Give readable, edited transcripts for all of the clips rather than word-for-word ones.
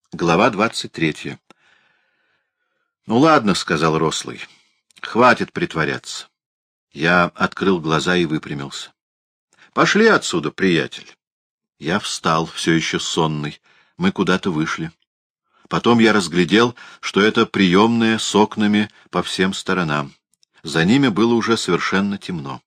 Глава 23. «Ну ладно», — сказал Рослый, — «хватит притворяться». Я открыл глаза и выпрямился. «Пошли отсюда, приятель». Я встал, все еще сонный. Мы куда-то вышли. Потом я разглядел, что это приемная с окнами по всем сторонам. За ними было уже совершенно темно.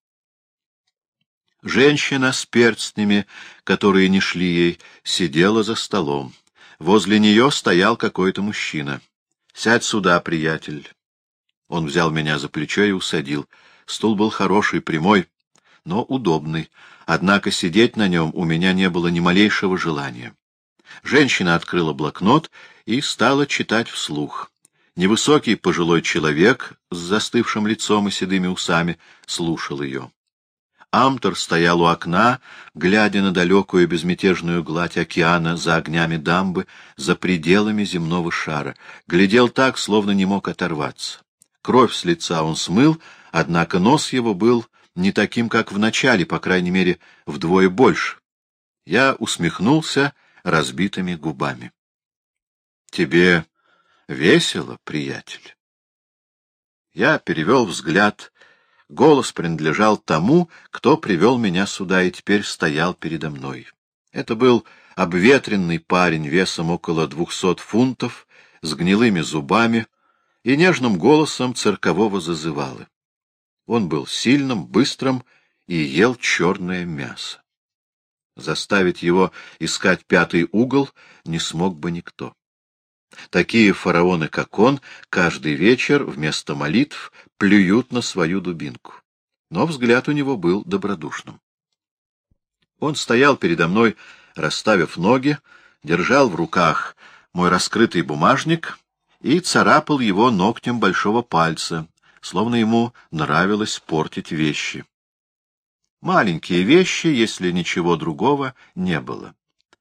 Женщина с перстнями, которые не шли ей, сидела за столом. Возле нее стоял какой-то мужчина. «Сядь сюда, приятель». Он взял меня за плечо и усадил. Стул был хороший, прямой, но удобный. Однако сидеть на нем у меня не было ни малейшего желания. Женщина открыла блокнот и стала читать вслух. Невысокий пожилой человек с застывшим лицом и седыми усами слушал ее. Амтор стоял у окна, глядя на далекую безмятежную гладь океана за огнями дамбы, за пределами земного шара. Глядел так, словно не мог оторваться. Кровь с лица он смыл, однако нос его был не таким, как в начале, по крайней мере, вдвое больше. Я усмехнулся разбитыми губами. — Тебе весело, приятель? Я перевел взгляд. Голос принадлежал тому, кто привел меня сюда и теперь стоял передо мной. Это был обветренный парень весом около 200 фунтов, с гнилыми зубами и нежным голосом циркового зазывалы. Он был сильным, быстрым и ел черное мясо. Заставить его искать пятый угол не смог бы никто. Такие фараоны, как он, каждый вечер вместо молитв плюют на свою дубинку. Но взгляд у него был добродушным. Он стоял передо мной, расставив ноги, держал в руках мой раскрытый бумажник и царапал его ногтем большого пальца, словно ему нравилось портить вещи. Маленькие вещи, если ничего другого не было.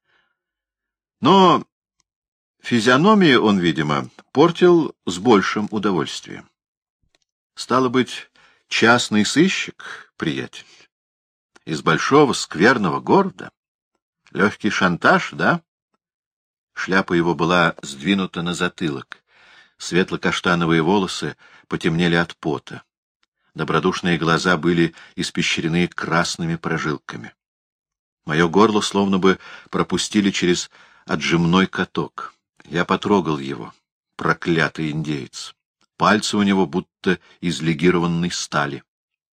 Но физиономию он, видимо, портил с большим удовольствием. Стало быть, частный сыщик, приятель, из большого скверного города? Легкий шантаж, да? Шляпа его была сдвинута на затылок. Светло-каштановые волосы потемнели от пота. Добродушные глаза были испещрены красными прожилками. Мое горло словно бы пропустили через отжимной каток. Я потрогал его, проклятый индеец. Пальцы у него будто из легированной стали.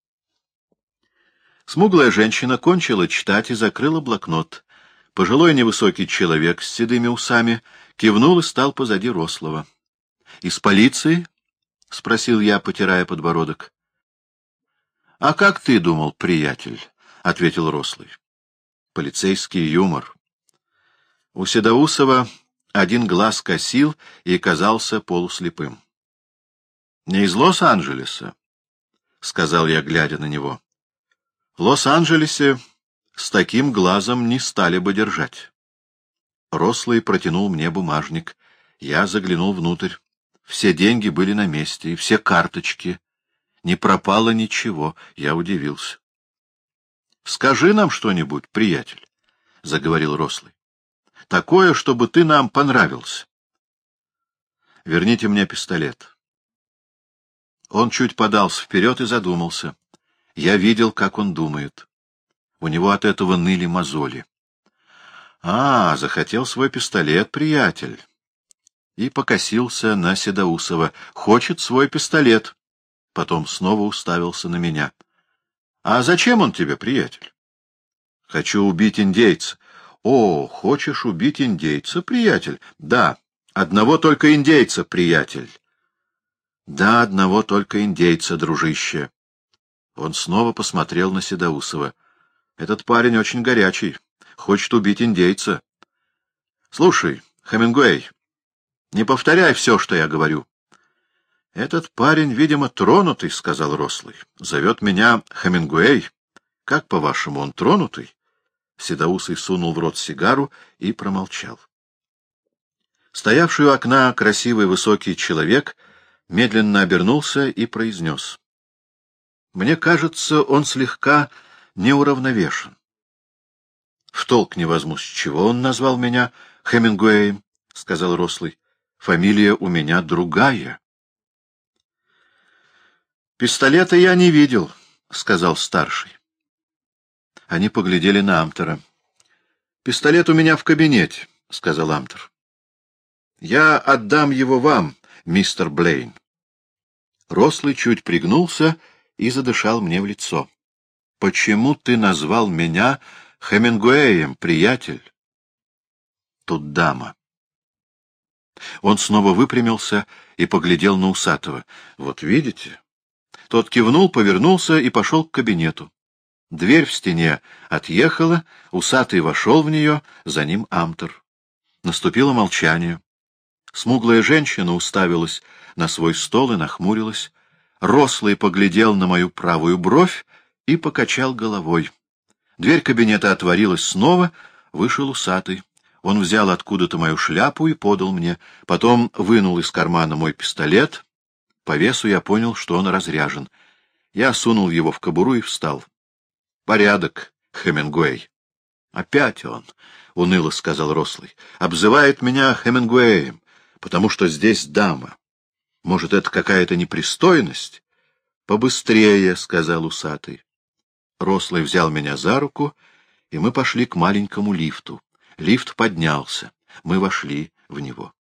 Смуглая женщина кончила читать и закрыла блокнот. Пожилой невысокий человек с седыми усами кивнул и стал позади Рослого. — Из полиции? — спросил я, потирая подбородок. — А как ты думал, приятель? — ответил Рослый. — Полицейский юмор. У Седоусова один глаз косил и казался полуслепым. — Не из Лос-Анджелеса, — сказал я, глядя на него. — В Лос-Анджелесе с таким глазом не стали бы держать. Рослый протянул мне бумажник. Я заглянул внутрь. Все деньги были на месте, и все карточки. Не пропало ничего. Я удивился. — Скажи нам что-нибудь, приятель, — заговорил Рослый. — Такое, чтобы ты нам понравился. — Верните мне пистолет. Он чуть подался вперед и задумался. Я видел, как он думает. У него от этого ныли мозоли. — А, захотел свой пистолет, приятель. И покосился на Седоусова. Хочет свой пистолет. Потом снова уставился на меня. — А зачем он тебе, приятель? — Хочу убить индейца. — О, хочешь убить индейца, приятель? — Да, одного только индейца, приятель. — Да, одного только индейца, дружище. Он снова посмотрел на Седоусова. — Этот парень очень горячий. Хочет убить индейца. — Слушай, Хемингуэй, не повторяй все, что я говорю. — Этот парень, видимо, тронутый, — сказал Рослый. — Зовет меня Хемингуэй. Как, по-вашему, он тронутый? Седоусый сунул в рот сигару и промолчал. Стоявший у окна красивый высокий человек медленно обернулся и произнес. — Мне кажется, он слегка неуравновешен. — В толк не возьму, с чего он назвал меня Хемингуэем, — сказал Рослый. — Фамилия у меня другая. — Пистолета я не видел, — сказал старший. Они поглядели на Амтера. — Пистолет у меня в кабинете, — сказал Амтер. — Я отдам его вам, мистер Блейн. Рослый чуть пригнулся и задышал мне в лицо. — Почему ты назвал меня Хемингуэем, приятель? Тут дама. Он снова выпрямился и поглядел на Усатого. — Вот видите? Тот кивнул, повернулся и пошел к кабинету. Дверь в стене отъехала, Усатый вошел в нее, за ним Амтер. Наступило молчание. Смуглая женщина уставилась на свой стол и нахмурилась. Рослый поглядел на мою правую бровь и покачал головой. Дверь кабинета отворилась снова, вышел Усатый. Он взял откуда-то мою шляпу и подал мне, потом вынул из кармана мой пистолет. По весу я понял, что он разряжен. Я сунул его в кобуру и встал. — Порядок, Хемингуэй. — Опять он, — уныло сказал Рослый, — обзывает меня Хемингуэем, потому что здесь дама. Может, это какая-то непристойность? — Побыстрее, — сказал Усатый. Рослый взял меня за руку, и мы пошли к маленькому лифту. Лифт поднялся. Мы вошли в него.